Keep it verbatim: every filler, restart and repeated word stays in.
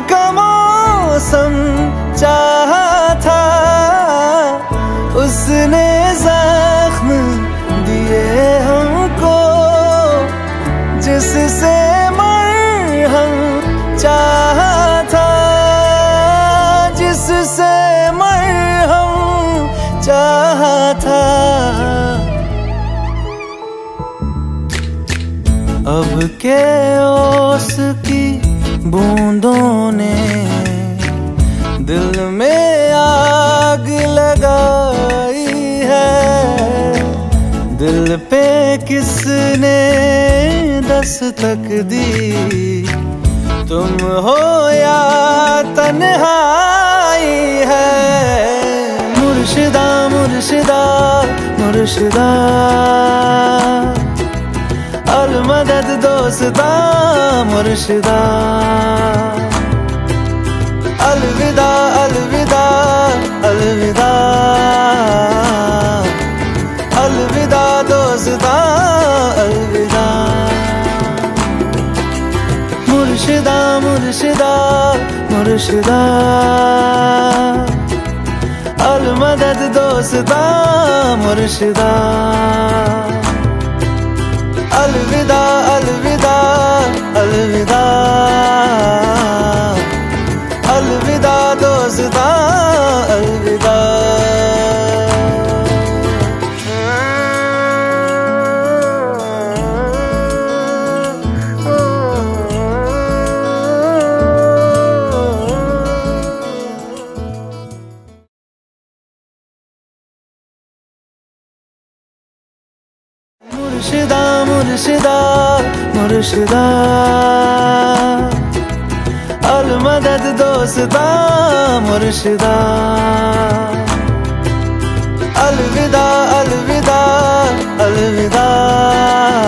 का मौसम चाहा था, उसने जख्म दिए हमको, जिससे मरहम चाहा था, जिससे मरहम चाहा था। अब के ओस की बूंदों ने दिल में आग लगाई है, दिल पे किसने दस्तक दी, तुम हो या तन्हाई है। मुर्शिदा मुर्शिदा मुर्शिदा, अल मदद दोस्ता मुर्शिदा, अलविदा अलविदा अलविदा, अलविदा दोस्ता अलविदा। मुर्शिदा मुर्शिदा मुर्शिदा, अल मदद दोस्ता मुर्शिदा, अलविदा अलविदा अलविदा, अलविदा दोस्ता अलविदा। मुर्शिदा मुर्शिदा मुर्शिदा, अल मदद दोस्ता मुर्शिदा, अलविदा अलविदा अलविदा।